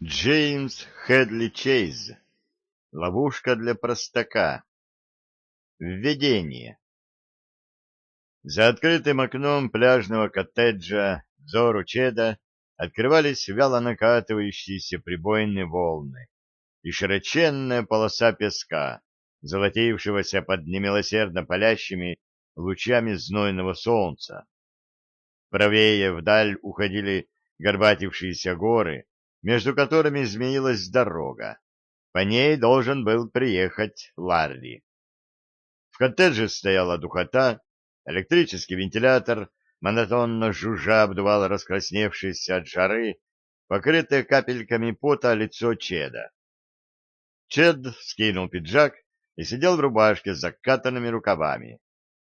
Джеймс Хедли Чейз. Ловушка для простака. Введение. За открытым окном пляжного коттеджа взору Чеда открывались вяло накатывающиеся прибойные волны и широченная полоса песка, золотившегося под немилосердно палящими лучами знойного солнца. Правее вдаль уходили горбатившиеся горы, между которыми змеилась дорога. По ней должен был приехать Ларри. В коттедже стояла духота, электрический вентилятор монотонно жужжа обдувал раскрасневшееся от жары, покрытое капельками пота лицо Чеда. Чед скинул пиджак и сидел в рубашке с закатанными рукавами.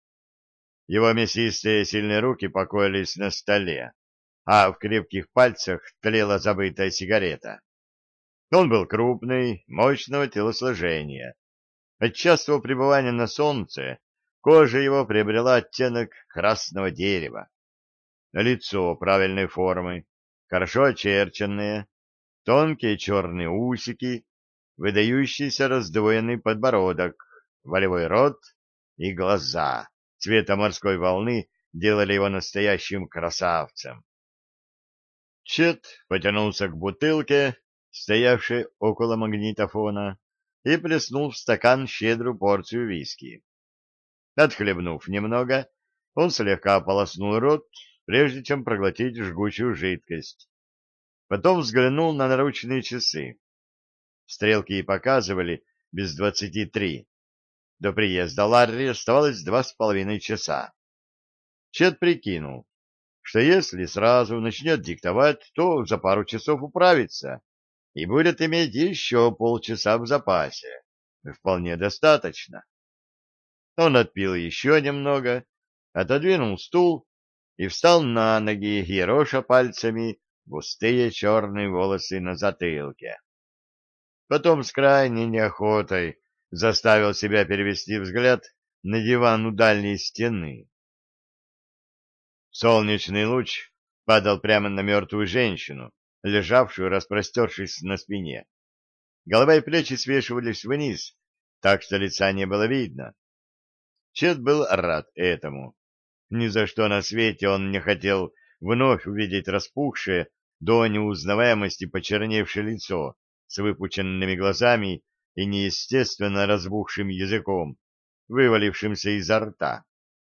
Его мясистые сильные руки покоились на столе, а в крепких пальцах тлела забытая сигарета. Он был крупный, мощного телосложения. От частого пребывания на солнце кожа его приобрела оттенок красного дерева. Лицо правильной формы, хорошо очерченное, тонкие черные усики, выдающийся раздвоенный подбородок, волевой рот и глаза цвета морской волны делали его настоящим красавцем. Чет потянулся к бутылке, стоявшей около магнитофона, и плеснул в стакан щедрую порцию виски. Отхлебнув немного, он слегка ополоснул рот, прежде чем проглотить жгучую жидкость. Потом взглянул на наручные часы. Стрелки показывали без 23. До приезда Ларри оставалось 2,5 часа. Чет прикинул, что если сразу начнет диктовать, то за пару часов управится и будет иметь еще полчаса в запасе. Вполне достаточно. Он отпил еще немного, отодвинул стул и встал на ноги, ероша пальцами густые черные волосы на затылке. Потом с крайней неохотой заставил себя перевести взгляд на диван у дальней стены. Солнечный луч падал прямо на мертвую женщину, лежавшую, распростершись на спине. Голова и плечи свешивались вниз, так что лица не было видно. Чет был рад этому. Ни за что на свете он не хотел вновь увидеть распухшее до неузнаваемости почерневшее лицо с выпученными глазами и неестественно разбухшим языком, вывалившимся изо рта.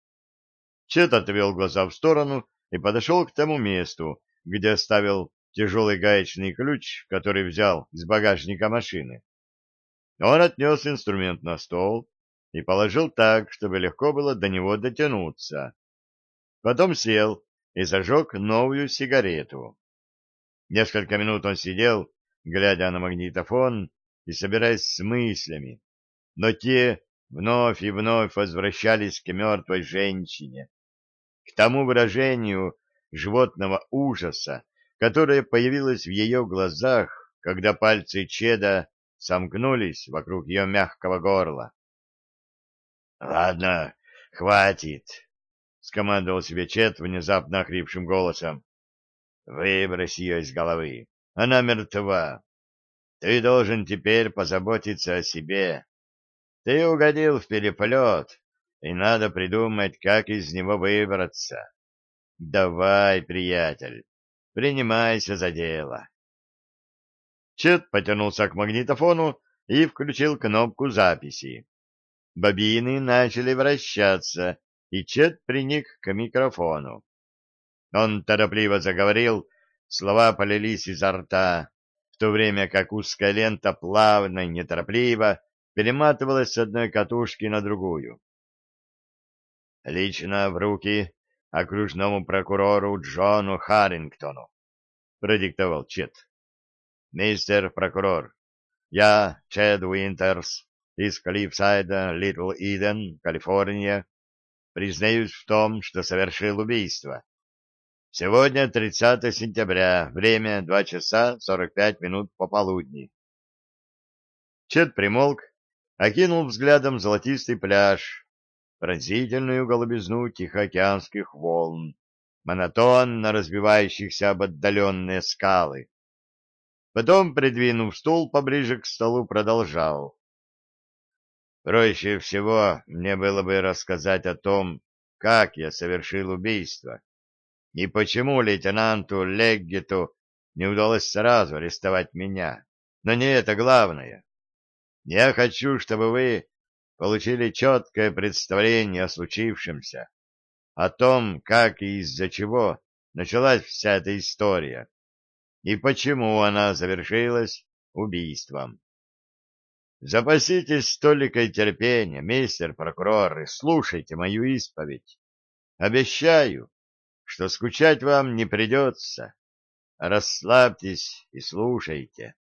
Чет отвел глаза в сторону и подошел к тому месту, где оставил тяжелый гаечный ключ, который взял из багажника машины. Он отнес инструмент на стол и положил так, чтобы легко было до него дотянуться. Потом сел и зажег новую сигарету. Несколько минут он сидел, глядя на магнитофон и собираясь с мыслями, но те вновь и вновь возвращались к мертвой женщине, к тому выражению животного ужаса, которое появилось в ее глазах, когда пальцы Чеда сомкнулись вокруг ее мягкого горла. — Ладно, хватит, — скомандовал себе Чед внезапно охрипшим голосом. — Выбрось ее из головы. Она мертва. Ты должен теперь позаботиться о себе. Ты угодил в переплет, и надо придумать, как из него выбраться. Давай, приятель, принимайся за дело. Чет потянулся к магнитофону и включил кнопку записи. Бобины начали вращаться, и Чет приник к микрофону. Он торопливо заговорил, слова полились изо рта, в то время как узкая лента плавно и неторопливо перематывалась с одной катушки на другую. Лично в руки окружному прокурору Джону Харрингтону, продиктовал Чет. Мистер прокурор, я, Чед Уинтерс, из Клиффсайда, Литл Иден, Калифорния, признаюсь в том, что совершил убийство. Сегодня 30 сентября, время 2 часа 45 минут пополудни. Чет примолк, окинул взглядом золотистый пляж, пронзительную голубизну тихоокеанских волн, монотонно разбивающихся об отдаленные скалы. Потом, придвинув стул поближе к столу, продолжал. Проще всего мне было бы рассказать о том, как я совершил убийство, и почему лейтенанту Леггету не удалось сразу арестовать меня. Но не это главное. Я хочу, чтобы вы получили четкое представление о случившемся, о том, как и из-за чего началась вся эта история, и почему она завершилась убийством. Запаситесь столикой терпения, мистер прокурор, и слушайте мою исповедь. Обещаю, что скучать вам не придется. Расслабьтесь и слушайте.